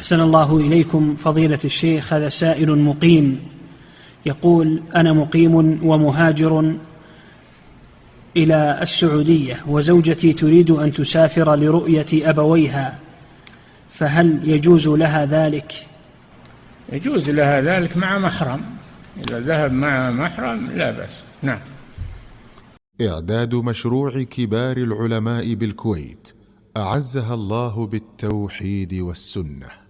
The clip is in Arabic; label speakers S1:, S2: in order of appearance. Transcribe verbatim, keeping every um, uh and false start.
S1: أحسن الله إليكم فضيلة الشيخ. هذا سائل مقيم يقول: أنا مقيم ومهاجر إلى السعودية، وزوجتي تريد أن تسافر لرؤية أبويها، فهل يجوز لها ذلك؟
S2: يجوز لها ذلك مع محرم، إذا ذهب مع محرم لا بأس. نعم.
S3: إعداد مشروع كبار العلماء بالكويت أعزها الله بالتوحيد والسنة.